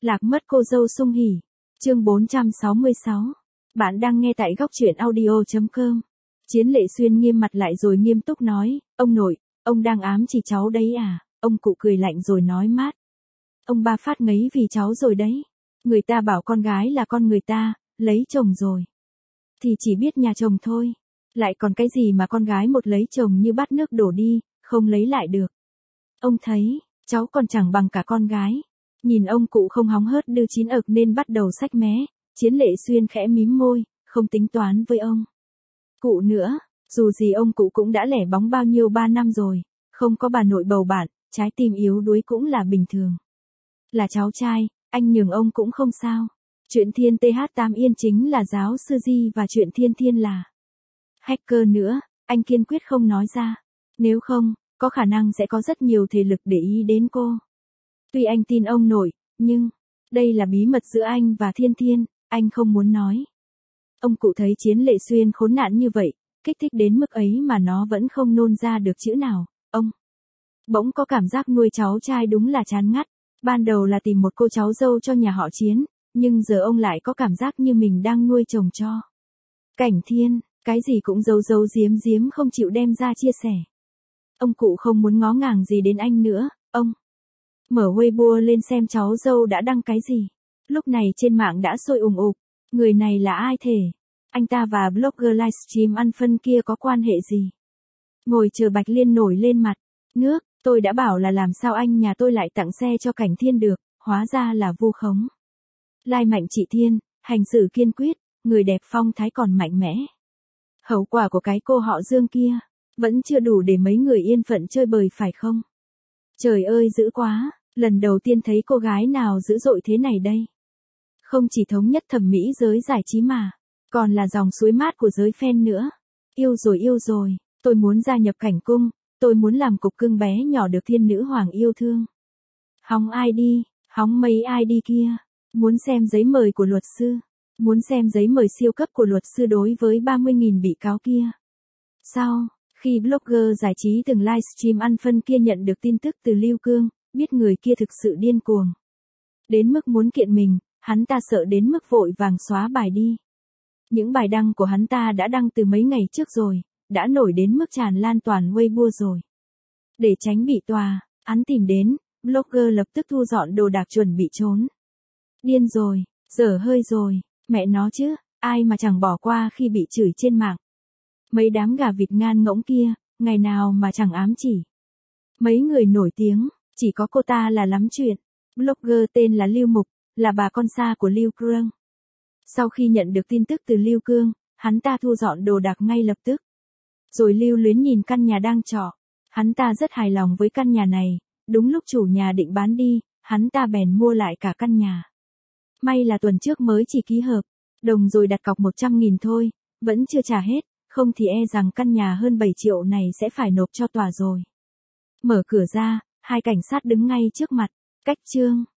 Lạc mất cô dâu sung hỉ. Chương 466. Bạn đang nghe tại góc truyện audio.com. Chiến Lệ Xuyên nghiêm mặt lại rồi nghiêm túc nói, ông nội, ông đang ám chỉ cháu đấy à? Ông cụ cười lạnh rồi nói mát. Ông ba phát ngấy vì cháu rồi đấy. Người ta bảo con gái là con người ta, lấy chồng rồi thì chỉ biết nhà chồng thôi. Lại còn cái gì mà con gái một lấy chồng như bát nước đổ đi, không lấy lại được. Ông thấy, cháu còn chẳng bằng cả con gái. Nhìn ông cụ không hóng hớt đưa chín ực nên bắt đầu xách mé, Chiến Lệ Xuyên khẽ mím môi, không tính toán với ông cụ nữa. Dù gì ông cụ cũng đã lẻ bóng bao nhiêu 3 năm rồi, không có bà nội bầu bạn, trái tim yếu đuối cũng là bình thường. Là cháu trai, anh nhường ông cũng không sao. Chuyện Thiên TH8 Yên chính là giáo sư Di và chuyện Thiên Thiên là hacker nữa, anh kiên quyết không nói ra. Nếu không, có khả năng sẽ có rất nhiều thế lực để ý đến cô. Tuy anh tin ông nội, nhưng đây là bí mật giữa anh và Thiên Thiên, anh không muốn nói. Ông cụ thấy Chiến Lệ Xuyên khốn nạn như vậy, kích thích đến mức ấy mà nó vẫn không nôn ra được chữ nào. Ông bỗng có cảm giác nuôi cháu trai đúng là chán ngắt. Ban đầu là tìm một cô cháu dâu cho nhà họ Chiến, nhưng giờ ông lại có cảm giác như mình đang nuôi chồng cho Cảnh Thiên, cái gì cũng giấu giấu giếm giếm không chịu đem ra chia sẻ. Ông cụ không muốn ngó ngàng gì đến anh nữa, ông mở Weibo lên xem cháu dâu đã đăng cái gì. Lúc này trên mạng đã sôi ùng ục, người này là ai thể? Anh ta và blogger livestream ăn phân kia có quan hệ gì? Ngồi chờ Bạch Liên nổi lên mặt nước, tôi đã bảo là làm sao anh nhà tôi lại tặng xe cho Cảnh Thiên được, hóa ra là vu khống. Lai Mạnh Chị Thiên, hành xử kiên quyết, người đẹp phong thái còn mạnh mẽ. Hậu quả của cái cô họ Dương kia, vẫn chưa đủ để mấy người yên phận chơi bời phải không? Trời ơi dữ quá, lần đầu tiên thấy cô gái nào dữ dội thế này đây. Không chỉ thống nhất thẩm mỹ giới giải trí mà, còn là dòng suối mát của giới fan nữa. Yêu rồi, tôi muốn gia nhập cảnh cung, tôi muốn làm cục cưng bé nhỏ được thiên nữ hoàng yêu thương. Hóng ai đi, hóng mấy ai đi kia. Muốn xem giấy mời của luật sư. Muốn xem giấy mời siêu cấp của luật sư đối với 30.000 bị cáo kia. Sau, khi blogger giải trí từng livestream ăn phân kia nhận được tin tức từ Lưu Cương, biết người kia thực sự điên cuồng. Đến mức muốn kiện mình, hắn ta sợ đến mức vội vàng xóa bài đi. Những bài đăng của hắn ta đã đăng từ mấy ngày trước rồi, đã nổi đến mức tràn lan toàn Weibo rồi. Để tránh bị tòa, hắn tìm đến, blogger lập tức thu dọn đồ đạc chuẩn bị trốn. Điên rồi, dở hơi rồi, mẹ nó chứ, ai mà chẳng bỏ qua khi bị chửi trên mạng. Mấy đám gà vịt ngan ngỗng kia, ngày nào mà chẳng ám chỉ. Mấy người nổi tiếng, chỉ có cô ta là lắm chuyện. Blogger tên là Lưu Mục, là bà con xa của Lưu Cương. Sau khi nhận được tin tức từ Lưu Cương, hắn ta thu dọn đồ đạc ngay lập tức. Rồi lưu luyến nhìn căn nhà đang trọ. Hắn ta rất hài lòng với căn nhà này, đúng lúc chủ nhà định bán đi, hắn ta bèn mua lại cả căn nhà. May là tuần trước mới chỉ ký hợp đồng rồi đặt cọc 100.000 thôi, vẫn chưa trả hết, không thì e rằng căn nhà hơn 7 triệu này sẽ phải nộp cho tòa rồi. Mở cửa ra, hai cảnh sát đứng ngay trước mặt, cách chương.